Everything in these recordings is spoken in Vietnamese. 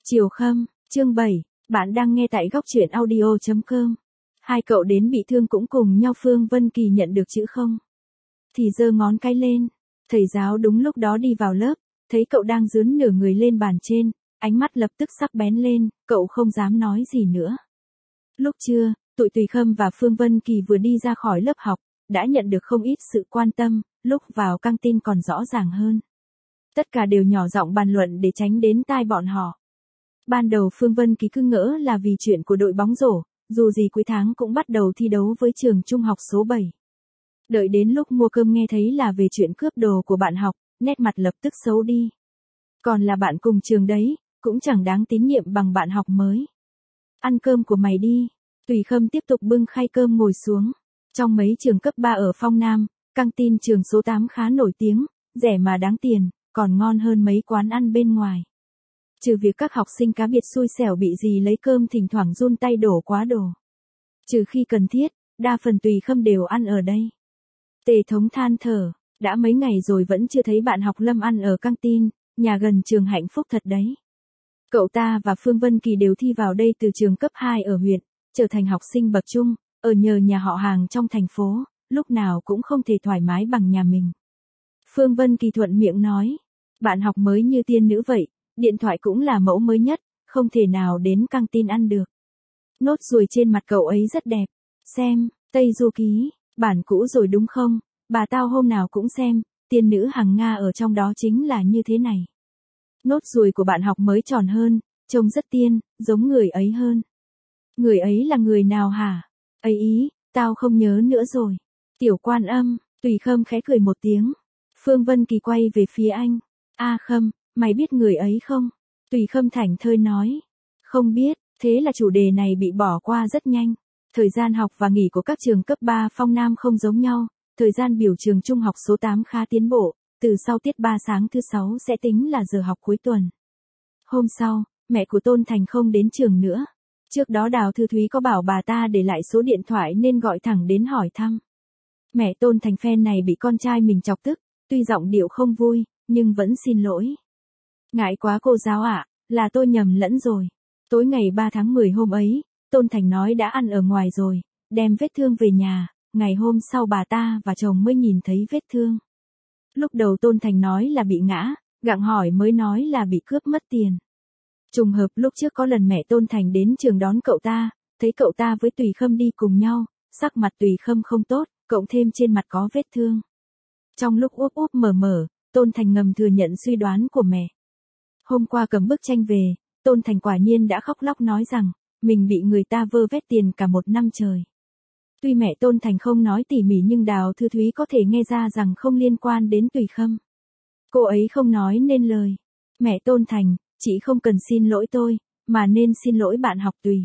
Chiều Khâm, chương 7, bạn đang nghe tại góc truyện audio.com. Hai cậu đến bị thương cũng cùng nhau. Phương Vân Kỳ nhận được chữ không thì giơ ngón cái lên. Thầy giáo đúng lúc đó đi vào lớp, thấy cậu đang dướn nửa người lên bàn trên, ánh mắt lập tức sắc bén lên, cậu không dám nói gì nữa. Lúc trưa, tụi Tùy Khâm và Phương Vân Kỳ vừa đi ra khỏi lớp học, đã nhận được không ít sự quan tâm, lúc vào căng tin còn rõ ràng hơn. Tất cả đều nhỏ giọng bàn luận để tránh đến tai bọn họ. Ban đầu Phương Vân Kỳ cứ ngỡ là vì chuyện của đội bóng rổ, dù gì cuối tháng cũng bắt đầu thi đấu với trường trung học số 7. Đợi đến lúc mua cơm nghe thấy là về chuyện cướp đồ của bạn học, nét mặt lập tức xấu đi. Còn là bạn cùng trường đấy, cũng chẳng đáng tín nhiệm bằng bạn học mới. Ăn cơm của mày đi. Tùy Khâm tiếp tục bưng khay cơm ngồi xuống. Trong mấy trường cấp 3 ở Phong Nam, căng tin trường số 8 khá nổi tiếng, rẻ mà đáng tiền, còn ngon hơn mấy quán ăn bên ngoài. Trừ việc các học sinh cá biệt xui xẻo bị gì lấy cơm thỉnh thoảng run tay đổ quá đồ. Trừ khi cần thiết, đa phần Tùy Khâm đều ăn ở đây. Tề Thống than thở, đã mấy ngày rồi vẫn chưa thấy bạn học Lâm ăn ở căng tin, nhà gần trường Hạnh Phúc thật đấy. Cậu ta và Phương Vân Kỳ đều thi vào đây từ trường cấp 2 ở huyện, trở thành học sinh bậc trung, ở nhờ nhà họ hàng trong thành phố, lúc nào cũng không thể thoải mái bằng nhà mình. Phương Vân Kỳ thuận miệng nói, bạn học mới như tiên nữ vậy, điện thoại cũng là mẫu mới nhất, không thể nào đến căng tin ăn được. Nốt ruồi trên mặt cậu ấy rất đẹp. Xem, Tây Du Ký, bản cũ rồi đúng không? Bà tao hôm nào cũng xem, tiên nữ hàng Nga ở trong đó chính là như thế này. Nốt ruồi của bạn học mới tròn hơn, trông rất tiên, giống người ấy hơn. Người ấy là người nào hả? Ấy ý, tao không nhớ nữa rồi. Tiểu Quan Âm, Tùy Khâm khẽ cười một tiếng. Phương Vân Kỳ quay về phía anh. A Khâm, mày biết người ấy không? Tùy Khâm thảnh thơi nói. Không biết, thế là chủ đề này bị bỏ qua rất nhanh. Thời gian học và nghỉ của các trường cấp 3 Phong Nam không giống nhau. Thời gian biểu trường trung học số 8 khá tiến bộ. Từ sau tiết 3 sáng thứ 6 sẽ tính là giờ học cuối tuần. Hôm sau, mẹ của Tôn Thành không đến trường nữa. Trước đó Đào Thư Thúy có bảo bà ta để lại số điện thoại nên gọi thẳng đến hỏi thăm. Mẹ Tôn Thành phen này bị con trai mình chọc tức, tuy giọng điệu không vui, nhưng vẫn xin lỗi. Ngại quá cô giáo ạ, là tôi nhầm lẫn rồi. Tối ngày 3 tháng 10 hôm ấy, Tôn Thành nói đã ăn ở ngoài rồi, đem vết thương về nhà, ngày hôm sau bà ta và chồng mới nhìn thấy vết thương. Lúc đầu Tôn Thành nói là bị ngã, gặng hỏi mới nói là bị cướp mất tiền. Trùng hợp lúc trước có lần mẹ Tôn Thành đến trường đón cậu ta, thấy cậu ta với Tùy Khâm đi cùng nhau, sắc mặt Tùy Khâm không tốt, cộng thêm trên mặt có vết thương. Trong lúc úp úp mở mở, Tôn Thành ngầm thừa nhận suy đoán của mẹ. Hôm qua cầm bức tranh về, Tôn Thành quả nhiên đã khóc lóc nói rằng, mình bị người ta vơ vét tiền cả một năm trời. Tuy mẹ Tôn Thành không nói tỉ mỉ nhưng Đào Thư Thúy có thể nghe ra rằng không liên quan đến Tùy Khâm. Cô ấy không nói nên lời. Mẹ Tôn Thành, chị không cần xin lỗi tôi, mà nên xin lỗi bạn học Tùy.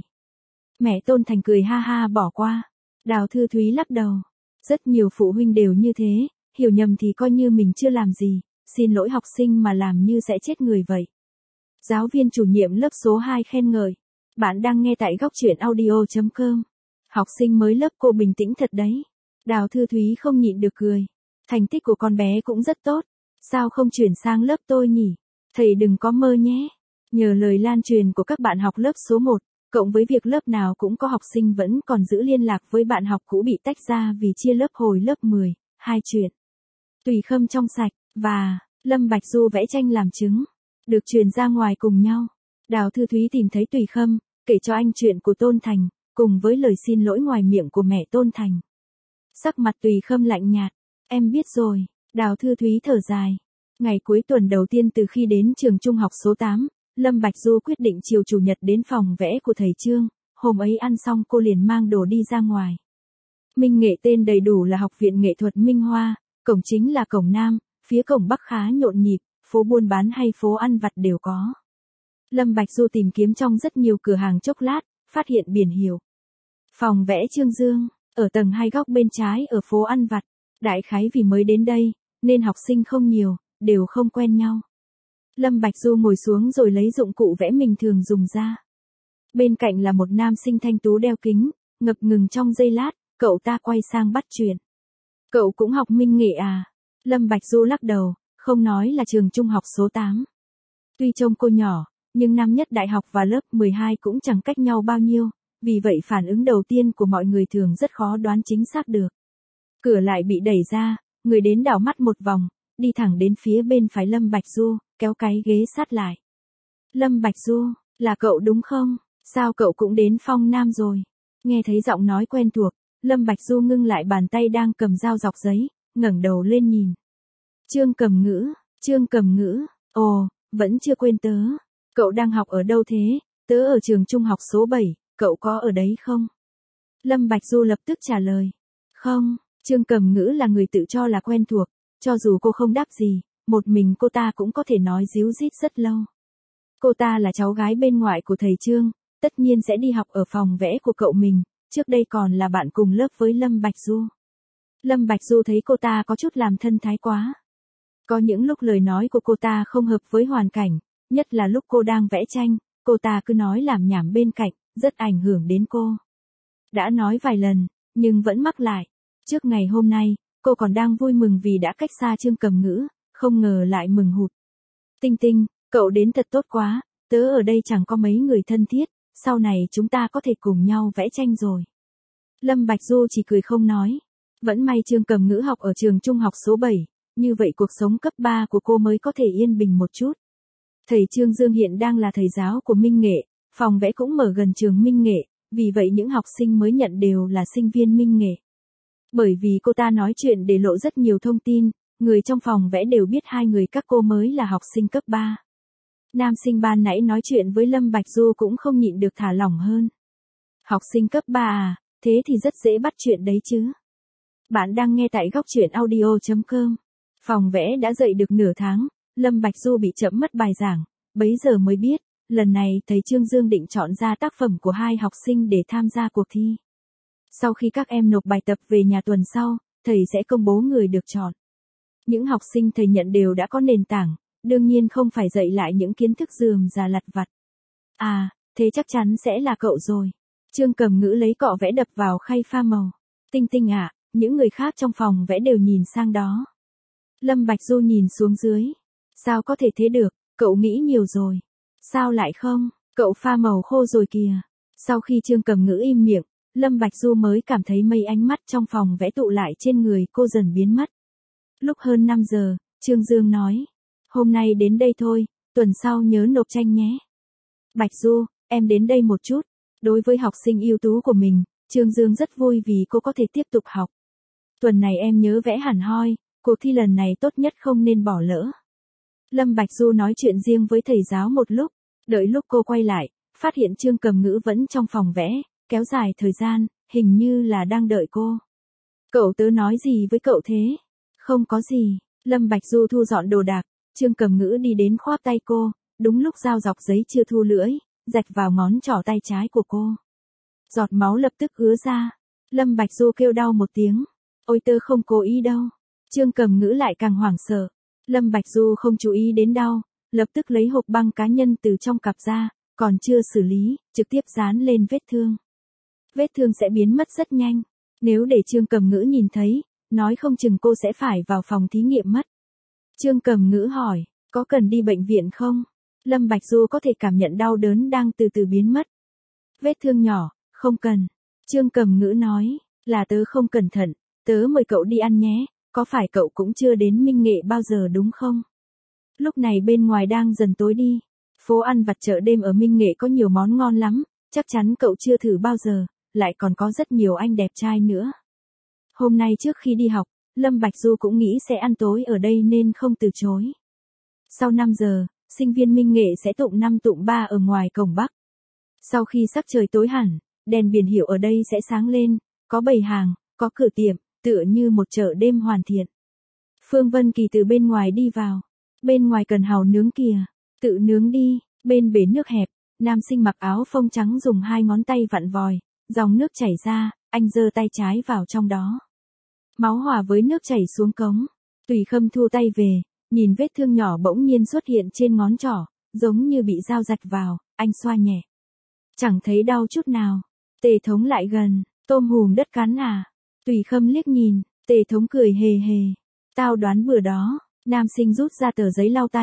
Mẹ Tôn Thành cười ha ha bỏ qua. Đào Thư Thúy lắc đầu. Rất nhiều phụ huynh đều như thế, hiểu nhầm thì coi như mình chưa làm gì, xin lỗi học sinh mà làm như sẽ chết người vậy. Giáo viên chủ nhiệm lớp số 2 khen ngợi. Bạn đang nghe tại góc truyện audio.com. Học sinh mới lớp cô bình tĩnh thật đấy. Đào Thư Thúy không nhịn được cười. Thành tích của con bé cũng rất tốt. Sao không chuyển sang lớp tôi nhỉ? Thầy đừng có mơ nhé. Nhờ lời lan truyền của các bạn học lớp số 1, cộng với việc lớp nào cũng có học sinh vẫn còn giữ liên lạc với bạn học cũ bị tách ra vì chia lớp hồi lớp 10, hai chuyện. Tùy Khâm trong sạch, và Lâm Bạch Du vẽ tranh làm chứng, được truyền ra ngoài cùng nhau. Đào Thư Thúy tìm thấy Tùy Khâm, kể cho anh chuyện của Tôn Thành, cùng với lời xin lỗi ngoài miệng của mẹ Tôn Thành. Sắc mặt Tùy Khâm lạnh nhạt, em biết rồi. Đào Thư Thúy thở dài. Ngày cuối tuần đầu tiên từ khi đến trường trung học số 8, Lâm Bạch Du quyết định chiều chủ nhật đến phòng vẽ của thầy Trương, hôm ấy ăn xong cô liền mang đồ đi ra ngoài. Minh Nghệ tên đầy đủ là Học viện Nghệ thuật Minh Hoa, cổng chính là cổng Nam, phía cổng Bắc khá nhộn nhịp, phố buôn bán hay phố ăn vặt đều có. Lâm Bạch Du tìm kiếm trong rất nhiều cửa hàng chốc lát, phát hiện biển hiệu. Phòng vẽ Trương Dương, ở tầng 2 góc bên trái ở phố ăn vặt, đại khái vì mới đến đây, nên học sinh không nhiều, đều không quen nhau. Lâm Bạch Du ngồi xuống rồi lấy dụng cụ vẽ mình thường dùng ra. Bên cạnh là một nam sinh thanh tú đeo kính, ngập ngừng trong giây lát, cậu ta quay sang bắt chuyện. Cậu cũng học Minh Nghệ à? Lâm Bạch Du lắc đầu, không nói là trường trung học số 8. Tuy trông cô nhỏ, nhưng năm nhất đại học và lớp 12 cũng chẳng cách nhau bao nhiêu, vì vậy phản ứng đầu tiên của mọi người thường rất khó đoán chính xác được. Cửa lại bị đẩy ra, người đến đảo mắt một vòng, đi thẳng đến phía bên phải Lâm Bạch Du, kéo cái ghế sát lại. Lâm Bạch Du, là cậu đúng không? Sao cậu cũng đến Phong Nam rồi? Nghe thấy giọng nói quen thuộc, Lâm Bạch Du ngưng lại bàn tay đang cầm dao dọc giấy, ngẩng đầu lên nhìn. Trương Cầm Ngữ, ồ, vẫn chưa quên tớ. Cậu đang học ở đâu thế? Tớ ở trường trung học số 7, cậu có ở đấy không? Lâm Bạch Du lập tức trả lời. Không, Trương Cầm Ngữ là người tự cho là quen thuộc, cho dù cô không đáp gì, một mình cô ta cũng có thể nói díu dít rất lâu. Cô ta là cháu gái bên ngoại của thầy Trương, tất nhiên sẽ đi học ở phòng vẽ của cậu mình, trước đây còn là bạn cùng lớp với Lâm Bạch Du. Lâm Bạch Du thấy cô ta có chút làm thân thái quá. Có những lúc lời nói của cô ta không hợp với hoàn cảnh, nhất là lúc cô đang vẽ tranh, cô ta cứ nói làm nhảm bên cạnh, rất ảnh hưởng đến cô. Đã nói vài lần, nhưng vẫn mắc lại. Trước ngày hôm nay, cô còn đang vui mừng vì đã cách xa Trương Cầm Ngữ, không ngờ lại mừng hụt. Tinh Tinh, cậu đến thật tốt quá, tớ ở đây chẳng có mấy người thân thiết, sau này chúng ta có thể cùng nhau vẽ tranh rồi. Lâm Bạch Du chỉ cười không nói. Vẫn may Trương Cầm Ngữ học ở trường trung học số 7, như vậy cuộc sống cấp 3 của cô mới có thể yên bình một chút. Thầy Trương Dương hiện đang là thầy giáo của Minh Nghệ, phòng vẽ cũng mở gần trường Minh Nghệ, vì vậy những học sinh mới nhận đều là sinh viên Minh Nghệ. Bởi vì cô ta nói chuyện để lộ rất nhiều thông tin, người trong phòng vẽ đều biết hai người các cô mới là học sinh cấp 3. Nam sinh ban nãy nói chuyện với Lâm Bạch Du cũng không nhịn được thả lỏng hơn. Học sinh cấp 3 à, thế thì rất dễ bắt chuyện đấy chứ. Bạn đang nghe tại góc truyện audio.com. Phòng vẽ đã dạy được nửa tháng, Lâm Bạch Du bị chậm mất bài giảng, bấy giờ mới biết, lần này thầy Trương Dương định chọn ra tác phẩm của hai học sinh để tham gia cuộc thi. Sau khi các em nộp bài tập về nhà tuần sau, thầy sẽ công bố người được chọn. Những học sinh thầy nhận đều đã có nền tảng, đương nhiên không phải dạy lại những kiến thức rườm rà lặt vặt. À, thế chắc chắn sẽ là cậu rồi. Trương Cầm Ngữ lấy cọ vẽ đập vào khay pha màu. Tinh Tinh ạ, những người khác trong phòng vẽ đều nhìn sang đó. Lâm Bạch Du nhìn xuống dưới. Sao có thể thế được, cậu nghĩ nhiều rồi. Sao lại không, cậu pha màu khô rồi kìa. Sau khi Trương Cầm Ngữ im miệng, Lâm Bạch Du mới cảm thấy mây ánh mắt trong phòng vẽ tụ lại trên người cô dần biến mất. Lúc hơn 5 giờ, Trương Dương nói. Hôm nay đến đây thôi, tuần sau nhớ nộp tranh nhé. Bạch Du, em đến đây một chút. Đối với học sinh ưu tú của mình, Trương Dương rất vui vì cô có thể tiếp tục học. Tuần này em nhớ vẽ hẳn hoi, cuộc thi lần này tốt nhất không nên bỏ lỡ. Lâm Bạch Du nói chuyện riêng với thầy giáo một lúc, đợi lúc cô quay lại, phát hiện Trương Cầm Ngữ vẫn trong phòng vẽ, kéo dài thời gian, hình như là đang đợi cô. Cậu tớ nói gì với cậu thế? Không có gì, Lâm Bạch Du thu dọn đồ đạc, Trương Cầm Ngữ đi đến khoác tay cô, đúng lúc dao dọc giấy chưa thu lưỡi, rạch vào ngón trỏ tay trái của cô. Giọt máu lập tức ứa ra, Lâm Bạch Du kêu đau một tiếng. Ôi tớ không cố ý đâu. Trương Cầm Ngữ lại càng hoảng sợ. Lâm Bạch Du không chú ý đến đau, lập tức lấy hộp băng cá nhân từ trong cặp ra, còn chưa xử lý, trực tiếp dán lên vết thương. Vết thương sẽ biến mất rất nhanh. Nếu để Trương Cầm Ngữ nhìn thấy, nói không chừng cô sẽ phải vào phòng thí nghiệm mất. Trương Cầm Ngữ hỏi, có cần đi bệnh viện không? Lâm Bạch Du có thể cảm nhận đau đớn đang từ từ biến mất. Vết thương nhỏ, không cần. Trương Cầm Ngữ nói, là tớ không cẩn thận, tớ mời cậu đi ăn nhé, có phải cậu cũng chưa đến Minh Nghệ bao giờ đúng không? Lúc này bên ngoài đang dần tối đi, phố ăn vặt chợ đêm ở Minh Nghệ có nhiều món ngon lắm, chắc chắn cậu chưa thử bao giờ, lại còn có rất nhiều anh đẹp trai nữa. Hôm nay trước khi đi học, Lâm Bạch Du cũng nghĩ sẽ ăn tối ở đây nên không từ chối. Sau 5 giờ, sinh viên Minh Nghệ sẽ tụng 5 tụng 3 ở ngoài cổng Bắc. Sau khi sắc trời tối hẳn, đèn biển hiệu ở đây sẽ sáng lên, có bày hàng, có cửa tiệm, tựa như một chợ đêm hoàn thiện. Phương Vân Kỳ từ bên ngoài đi vào. Bên ngoài cần hàu nướng kìa, tự nướng đi, bên bể nước hẹp, nam sinh mặc áo phông trắng dùng 2 ngón tay vặn vòi, dòng nước chảy ra, anh giơ tay trái vào trong đó. Máu hòa với nước chảy xuống cống. Tùy Khâm thu tay về, nhìn vết thương nhỏ bỗng nhiên xuất hiện trên ngón trỏ, giống như bị dao rạch vào, anh xoa nhẹ. Chẳng thấy đau chút nào. Tề Thống lại gần, tôm hùm đất cắn à? Tùy Khâm liếc nhìn, Tề Thống cười hề hề. Tao đoán bừa đó. Nam sinh rút ra tờ giấy lau tay,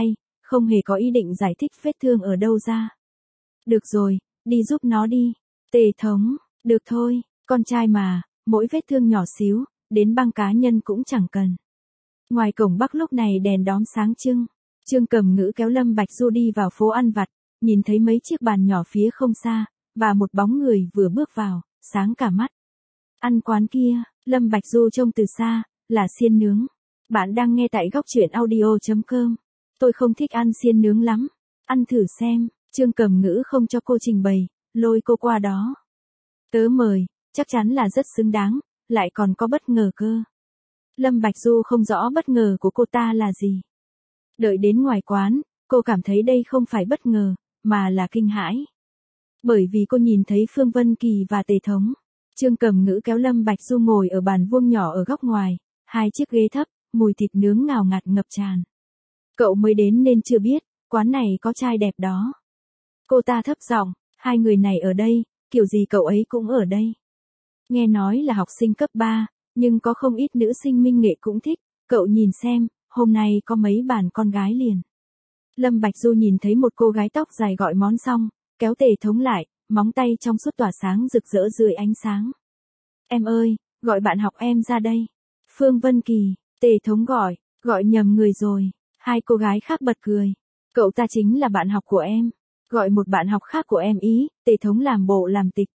không hề có ý định giải thích vết thương ở đâu ra. Được rồi, đi giúp nó đi. Tề Thống, được thôi, con trai mà, mỗi vết thương nhỏ xíu, đến băng cá nhân cũng chẳng cần. Ngoài cổng Bắc lúc này đèn đóm sáng trưng. Trương Cầm Ngữ kéo Lâm Bạch Du đi vào phố ăn vặt, nhìn thấy mấy chiếc bàn nhỏ phía không xa, và một bóng người vừa bước vào, sáng cả mắt. Ăn quán kia, Lâm Bạch Du trông từ xa, là xiên nướng. Bạn đang nghe tại góc truyện audio.com. Tôi không thích ăn xiên nướng lắm. Ăn thử xem. Trương Cầm Ngữ không cho cô trình bày, lôi cô qua đó. Tớ mời, chắc chắn là rất xứng đáng, lại còn có bất ngờ cơ. Lâm Bạch Du không rõ bất ngờ của cô ta là gì. Đợi đến ngoài quán, cô cảm thấy đây không phải bất ngờ, mà là kinh hãi. Bởi vì cô nhìn thấy Phương Vân Kỳ và Tề Thống. Trương Cầm Ngữ kéo Lâm Bạch Du ngồi ở bàn vuông nhỏ ở góc ngoài, hai chiếc ghế thấp, mùi thịt nướng ngào ngạt ngập tràn. Cậu mới đến nên chưa biết, quán này có trai đẹp đó. Cô ta thấp giọng, hai người này ở đây, kiểu gì cậu ấy cũng ở đây. Nghe nói là học sinh cấp 3, nhưng có không ít nữ sinh minh nghệ cũng thích, cậu nhìn xem, hôm nay có mấy bàn con gái liền. Lâm Bạch Du nhìn thấy một cô gái tóc dài gọi món xong, kéo Tề Thống lại, móng tay trong suốt tỏa sáng rực rỡ dưới ánh sáng. Em ơi, gọi bạn học em ra đây. Phương Vân Kỳ, Tề Thống gọi nhầm người rồi. Hai cô gái khác bật cười. Cậu ta chính là bạn học của em. Gọi một bạn học khác của em ý, Tề Thống làm bộ làm tịch.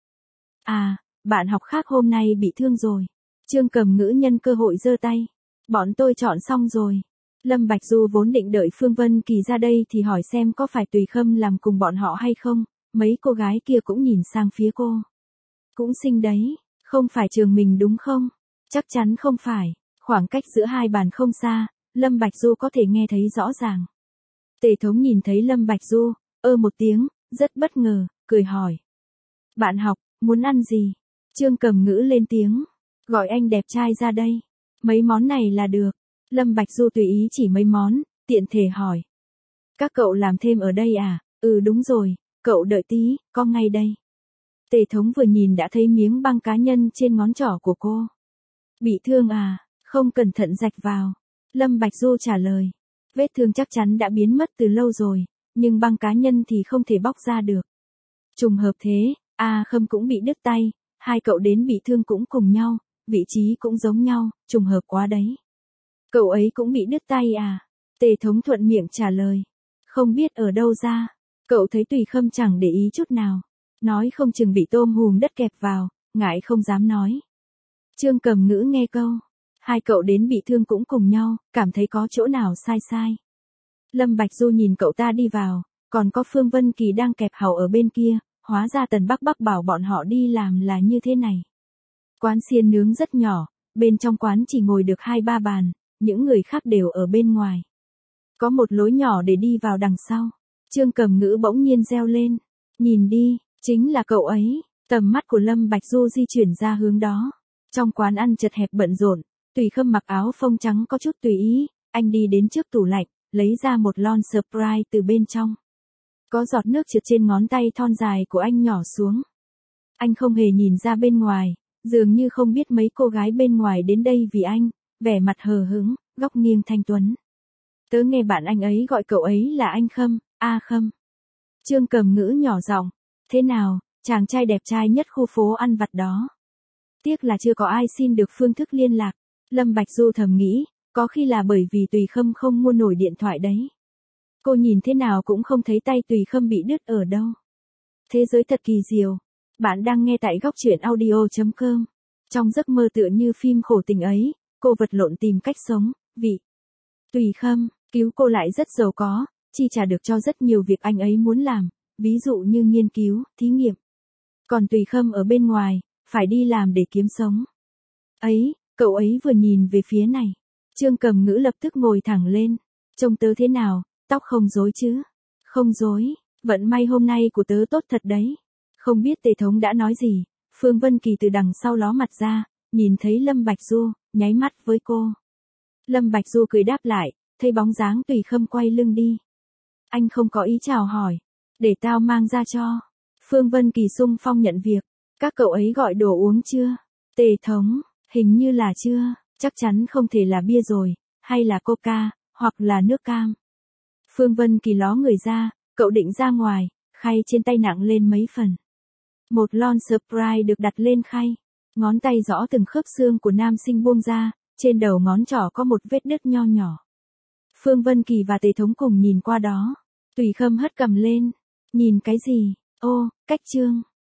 À, bạn học khác hôm nay bị thương rồi. Trương Cầm Ngữ nhân cơ hội giơ tay. Bọn tôi chọn xong rồi. Lâm Bạch Du vốn định đợi Phương Vân Kỳ ra đây thì hỏi xem có phải Tùy Khâm làm cùng bọn họ hay không. Mấy cô gái kia cũng nhìn sang phía cô. Cũng xinh đấy, không phải trường mình đúng không? Chắc chắn không phải, khoảng cách giữa hai bàn không xa, Lâm Bạch Du có thể nghe thấy rõ ràng. Tề Thống nhìn thấy Lâm Bạch Du, một tiếng, rất bất ngờ, cười hỏi. Bạn học, muốn ăn gì? Trương Cầm Ngữ lên tiếng, gọi anh đẹp trai ra đây. Mấy món này là được. Lâm Bạch Du tùy ý chỉ mấy món, tiện thể hỏi. Các cậu làm thêm ở đây à? Ừ đúng rồi, cậu đợi tí, có ngay đây. Tề Thống vừa nhìn đã thấy miếng băng cá nhân trên ngón trỏ của cô. Bị thương à? Không cẩn thận rạch vào. Lâm Bạch Du trả lời. Vết thương chắc chắn đã biến mất từ lâu rồi, nhưng băng cá nhân thì không thể bóc ra được. Trùng hợp thế, Khâm cũng bị đứt tay, hai cậu đến bị thương cũng cùng nhau, vị trí cũng giống nhau, trùng hợp quá đấy. Cậu ấy cũng bị đứt tay à? Tề Thống thuận miệng trả lời. Không biết ở đâu ra. Cậu thấy Tùy Khâm chẳng để ý chút nào. Nói không chừng bị tôm hùm đất kẹp vào, ngại không dám nói. Trương Cầm Ngữ nghe câu. Hai cậu đến bị thương cũng cùng nhau, cảm thấy có chỗ nào sai. Lâm Bạch Du nhìn cậu ta đi vào, còn có Phương Vân Kỳ đang kẹp hàu ở bên kia, hóa ra Tần Bắc bảo bọn họ đi làm là như thế này. Quán xiên nướng rất nhỏ, bên trong quán chỉ ngồi được 2-3 bàn, những người khác đều ở bên ngoài. Có một lối nhỏ để đi vào đằng sau. Trương Cầm Ngữ bỗng nhiên reo lên. Nhìn đi, chính là cậu ấy. Tầm mắt của Lâm Bạch Du di chuyển ra hướng đó. Trong quán ăn chật hẹp bận rộn, Tùy Khâm mặc áo phông trắng có chút tùy ý, anh đi đến trước tủ lạnh, lấy ra một lon Sprite từ bên trong. Có giọt nước trượt trên ngón tay thon dài của anh nhỏ xuống. Anh không hề nhìn ra bên ngoài, dường như không biết mấy cô gái bên ngoài đến đây vì anh, vẻ mặt hờ hững, góc nghiêng thanh tuấn. Tớ nghe bạn anh ấy gọi cậu ấy là anh Khâm, Khâm. Trương Cầm Ngữ nhỏ giọng, thế nào, chàng trai đẹp trai nhất khu phố ăn vặt đó. Tiếc là chưa có ai xin được phương thức liên lạc. Lâm Bạch Du thầm nghĩ, có khi là bởi vì Tùy Khâm không mua nổi điện thoại đấy. Cô nhìn thế nào cũng không thấy tay Tùy Khâm bị đứt ở đâu. Thế giới thật kỳ diệu. Bạn đang nghe tại góc truyện audio.com. Trong giấc mơ tựa như phim khổ tình ấy, cô vật lộn tìm cách sống, vì Tùy Khâm cứu cô lại rất giàu có, chi trả được cho rất nhiều việc anh ấy muốn làm, ví dụ như nghiên cứu, thí nghiệm. Còn Tùy Khâm ở bên ngoài, phải đi làm để kiếm sống. Ấy, cậu ấy vừa nhìn về phía này. Trương Cầm Ngữ lập tức ngồi thẳng lên. Trông tớ thế nào, tóc không rối chứ? Không rối, vận may hôm nay của tớ tốt thật đấy. Không biết Tề Thống đã nói gì, Phương Vân Kỳ từ đằng sau ló mặt ra, nhìn thấy Lâm Bạch Du, nháy mắt với cô. Lâm Bạch Du cười đáp lại, thấy bóng dáng Tùy Khâm quay lưng đi. Anh không có ý chào hỏi, để tao mang ra cho. Phương Vân Kỳ xung phong nhận việc. Các cậu ấy gọi đồ uống chưa? Tề Thống, hình như là chưa, chắc chắn không thể là bia rồi, hay là coca, hoặc là nước cam. Phương Vân Kỳ ló người ra, cậu định ra ngoài, khay trên tay nặng lên mấy phần. Một lon Sprite được đặt lên khay. Ngón tay rõ từng khớp xương của nam sinh buông ra, trên đầu ngón trỏ có một vết đứt nho nhỏ. Phương Vân Kỳ và Tề Thống cùng nhìn qua đó. Tùy Khâm hất cằm lên. Nhìn cái gì? Ô, cách chương.